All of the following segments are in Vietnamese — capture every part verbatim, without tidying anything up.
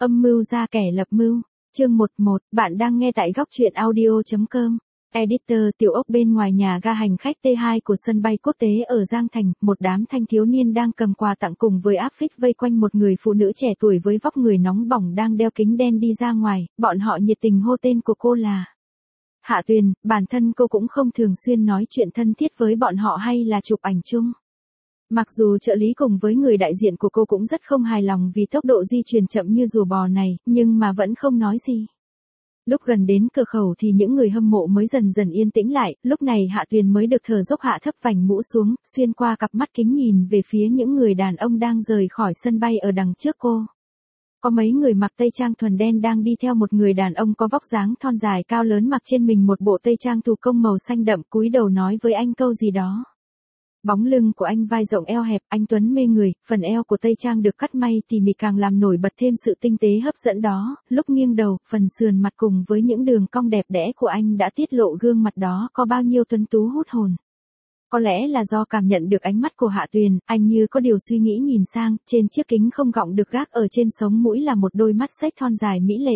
Âm mưu ra kẻ lập mưu. Chương một một, bạn đang nghe tại góc truyện audio.com. Editor tiểu ốc bên ngoài nhà ga hành khách T hai của sân bay quốc tế ở Giang Thành, một đám thanh thiếu niên đang cầm quà tặng cùng với áp phích vây quanh một người phụ nữ trẻ tuổi với vóc người nóng bỏng đang đeo kính đen đi ra ngoài, bọn họ nhiệt tình hô tên của cô là Hạ Tuyền, bản thân cô cũng không thường xuyên nói chuyện thân thiết với bọn họ hay là chụp ảnh chung. Mặc dù trợ lý cùng với người đại diện của cô cũng rất không hài lòng vì tốc độ di chuyển chậm như rùa bò này, nhưng mà vẫn không nói gì. Lúc gần đến cửa khẩu thì những người hâm mộ mới dần dần yên tĩnh lại, lúc này Hạ Tuyền mới được thở dốc hạ thấp vành mũ xuống, xuyên qua cặp mắt kính nhìn về phía những người đàn ông đang rời khỏi sân bay ở đằng trước cô. Có mấy người mặc tây trang thuần đen đang đi theo một người đàn ông có vóc dáng thon dài cao lớn mặc trên mình một bộ tây trang thủ công màu xanh đậm, cúi đầu nói với anh câu gì đó. Bóng lưng của anh vai rộng eo hẹp, anh tuấn mê người, phần eo của tây trang được cắt may tỉ mỉ càng làm nổi bật thêm sự tinh tế hấp dẫn đó, lúc nghiêng đầu, phần sườn mặt cùng với những đường cong đẹp đẽ của anh đã tiết lộ gương mặt đó có bao nhiêu tuấn tú hút hồn. Có lẽ là do cảm nhận được ánh mắt của Hạ Tuyền, anh như có điều suy nghĩ nhìn sang, trên chiếc kính không gọng được gác ở trên sống mũi là một đôi mắt xếch thon dài mỹ lệ.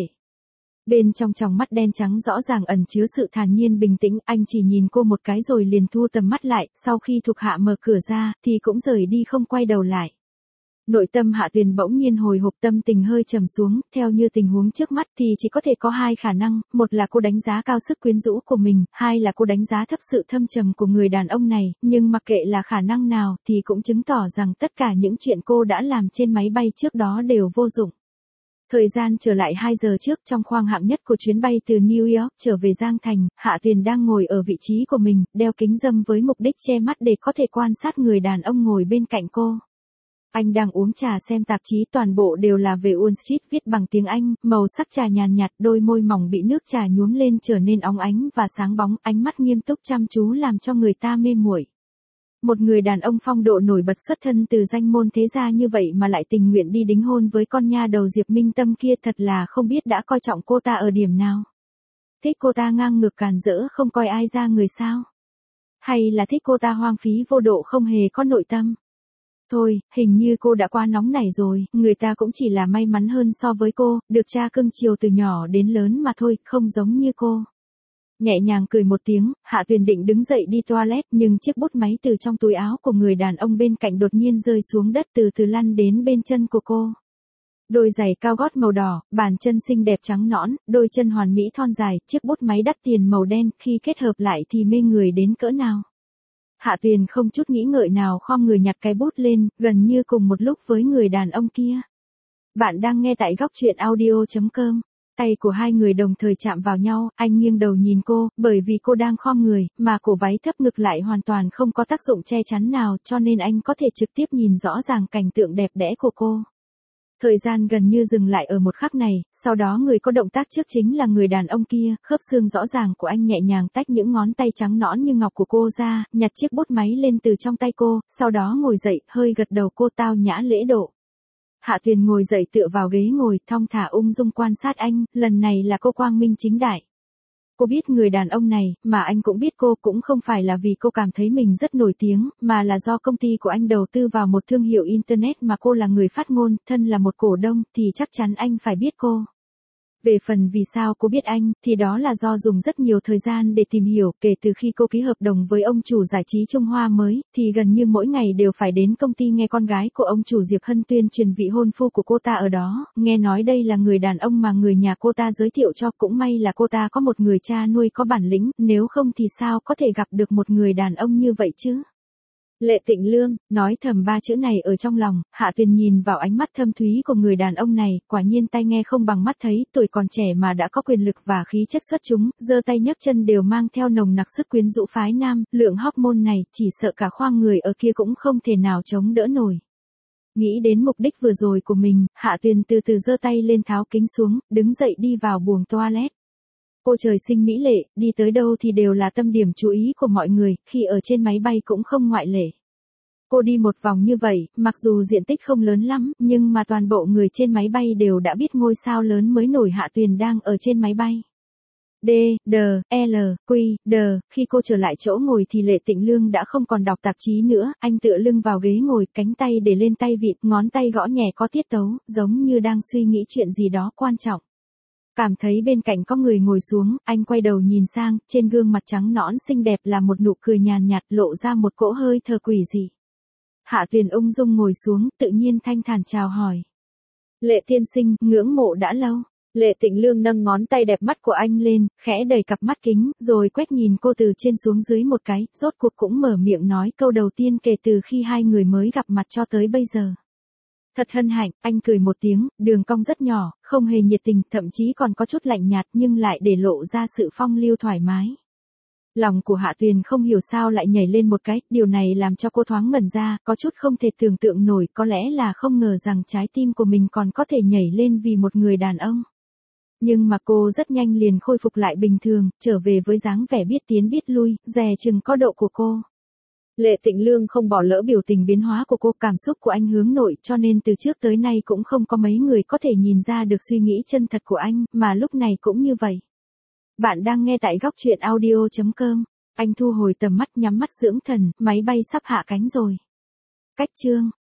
Bên trong tròng mắt đen trắng rõ ràng ẩn chứa sự thản nhiên bình tĩnh, anh chỉ nhìn cô một cái rồi liền thu tầm mắt lại, sau khi thuộc hạ mở cửa ra, thì cũng rời đi không quay đầu lại. Nội tâm Hạ Tuyền bỗng nhiên hồi hộp, tâm tình hơi trầm xuống, theo như tình huống trước mắt thì chỉ có thể có hai khả năng, một là cô đánh giá cao sức quyến rũ của mình, hai là cô đánh giá thấp sự thâm trầm của người đàn ông này, nhưng mặc kệ là khả năng nào thì cũng chứng tỏ rằng tất cả những chuyện cô đã làm trên máy bay trước đó đều vô dụng. Thời gian trở lại hai giờ trước, trong khoang hạng nhất của chuyến bay từ New York trở về Giang Thành, Hạ Tuyền đang ngồi ở vị trí của mình, đeo kính râm với mục đích che mắt để có thể quan sát người đàn ông ngồi bên cạnh cô. Anh đang uống trà xem tạp chí, toàn bộ đều là về Wall Street viết bằng tiếng Anh, màu sắc trà nhàn nhạt, đôi môi mỏng bị nước trà nhuốm lên trở nên óng ánh và sáng bóng, ánh mắt nghiêm túc chăm chú làm cho người ta mê muội. Một người đàn ông phong độ nổi bật xuất thân từ danh môn thế gia như vậy mà lại tình nguyện đi đính hôn với con nha đầu Diệp Minh Tâm kia, thật là không biết đã coi trọng cô ta ở điểm nào. Thích cô ta ngang ngược càn rỡ không coi ai ra người sao? Hay là thích cô ta hoang phí vô độ không hề có nội tâm? Thôi, hình như cô đã quá nóng nảy rồi, người ta cũng chỉ là may mắn hơn so với cô, được cha cưng chiều từ nhỏ đến lớn mà thôi, không giống như cô. Nhẹ nhàng cười một tiếng, Hạ Tuyền định đứng dậy đi toilet, nhưng chiếc bút máy từ trong túi áo của người đàn ông bên cạnh đột nhiên rơi xuống đất, từ từ lăn đến bên chân của cô. Đôi giày cao gót màu đỏ, bàn chân xinh đẹp trắng nõn, đôi chân hoàn mỹ thon dài, chiếc bút máy đắt tiền màu đen, khi kết hợp lại thì mê người đến cỡ nào. Hạ Tuyền không chút nghĩ ngợi nào khom người nhặt cái bút lên, gần như cùng một lúc với người đàn ông kia. Bạn đang nghe tại góc truyện audio.com. Tay của hai người đồng thời chạm vào nhau, anh nghiêng đầu nhìn cô, bởi vì cô đang khom người, mà cổ váy thấp ngực lại hoàn toàn không có tác dụng che chắn nào, cho nên anh có thể trực tiếp nhìn rõ ràng cảnh tượng đẹp đẽ của cô. Thời gian gần như dừng lại ở một khắc này, sau đó người có động tác trước chính là người đàn ông kia, khớp xương rõ ràng của anh nhẹ nhàng tách những ngón tay trắng nõn như ngọc của cô ra, nhặt chiếc bút máy lên từ trong tay cô, sau đó ngồi dậy, hơi gật đầu cô tao nhã lễ độ. Hạ Tuyền ngồi dậy tựa vào ghế ngồi, thong thả ung dung quan sát anh, lần này là cô quang minh chính đại. Cô biết người đàn ông này, mà anh cũng biết cô, cũng không phải là vì cô cảm thấy mình rất nổi tiếng, mà là do công ty của anh đầu tư vào một thương hiệu Internet mà cô là người phát ngôn, thân là một cổ đông, thì chắc chắn anh phải biết cô. Về phần vì sao cô biết anh, thì đó là do dùng rất nhiều thời gian để tìm hiểu, kể từ khi cô ký hợp đồng với ông chủ giải trí Trung Hoa mới, thì gần như mỗi ngày đều phải đến công ty nghe con gái của ông chủ Diệp Hân tuyên truyền vị hôn phu của cô ta ở đó, nghe nói đây là người đàn ông mà người nhà cô ta giới thiệu cho, cũng may là cô ta có một người cha nuôi có bản lĩnh, nếu không thì sao có thể gặp được một người đàn ông như vậy chứ. Lệ Tịnh Lương, nói thầm ba chữ này ở trong lòng, Hạ Tuyền nhìn vào ánh mắt thâm thúy của người đàn ông này, quả nhiên tai nghe không bằng mắt thấy, tuổi còn trẻ mà đã có quyền lực và khí chất xuất chúng, giơ tay nhấc chân đều mang theo nồng nặc sức quyến rũ phái nam, lượng hormone này, chỉ sợ cả khoang người ở kia cũng không thể nào chống đỡ nổi. Nghĩ đến mục đích vừa rồi của mình, Hạ Tuyền từ từ giơ tay lên tháo kính xuống, đứng dậy đi vào buồng toilet. Cô trời sinh mỹ lệ, đi tới đâu thì đều là tâm điểm chú ý của mọi người, khi ở trên máy bay cũng không ngoại lệ. Cô đi một vòng như vậy, mặc dù diện tích không lớn lắm, nhưng mà toàn bộ người trên máy bay đều đã biết ngôi sao lớn mới nổi Hạ Tuyền đang ở trên máy bay. D, D, L, Q, D, khi cô trở lại chỗ ngồi thì Lệ Tịnh Lương đã không còn đọc tạp chí nữa, anh tựa lưng vào ghế ngồi, cánh tay để lên tay vịn, ngón tay gõ nhẹ có tiết tấu, giống như đang suy nghĩ chuyện gì đó quan trọng. Cảm thấy bên cạnh có người ngồi xuống, anh quay đầu nhìn sang, trên gương mặt trắng nõn xinh đẹp là một nụ cười nhàn nhạt lộ ra một cỗ hơi thở quỷ dị. Hạ Tuyền ung dung ngồi xuống, tự nhiên thanh thản chào hỏi. Lệ tiên sinh, ngưỡng mộ đã lâu. Lệ Tịnh Lương nâng ngón tay đẹp mắt của anh lên, khẽ đẩy cặp mắt kính, rồi quét nhìn cô từ trên xuống dưới một cái, rốt cuộc cũng mở miệng nói câu đầu tiên kể từ khi hai người mới gặp mặt cho tới bây giờ. Thật hân hạnh, anh cười một tiếng, đường cong rất nhỏ, không hề nhiệt tình, thậm chí còn có chút lạnh nhạt nhưng lại để lộ ra sự phong lưu thoải mái. Lòng của Hạ Tuyền không hiểu sao lại nhảy lên một cái, điều này làm cho cô thoáng ngẩn ra, có chút không thể tưởng tượng nổi, có lẽ là không ngờ rằng trái tim của mình còn có thể nhảy lên vì một người đàn ông. Nhưng mà cô rất nhanh liền khôi phục lại bình thường, trở về với dáng vẻ biết tiến biết lui, dè chừng có độ của cô. Lệ Tịnh Lương không bỏ lỡ biểu tình biến hóa của cô, cảm xúc của anh hướng nội, cho nên từ trước tới nay cũng không có mấy người có thể nhìn ra được suy nghĩ chân thật của anh, mà lúc này cũng như vậy. Bạn đang nghe tại góc truyện audio chấm com. Anh thu hồi tầm mắt, nhắm mắt dưỡng thần, máy bay sắp hạ cánh rồi. Cách chương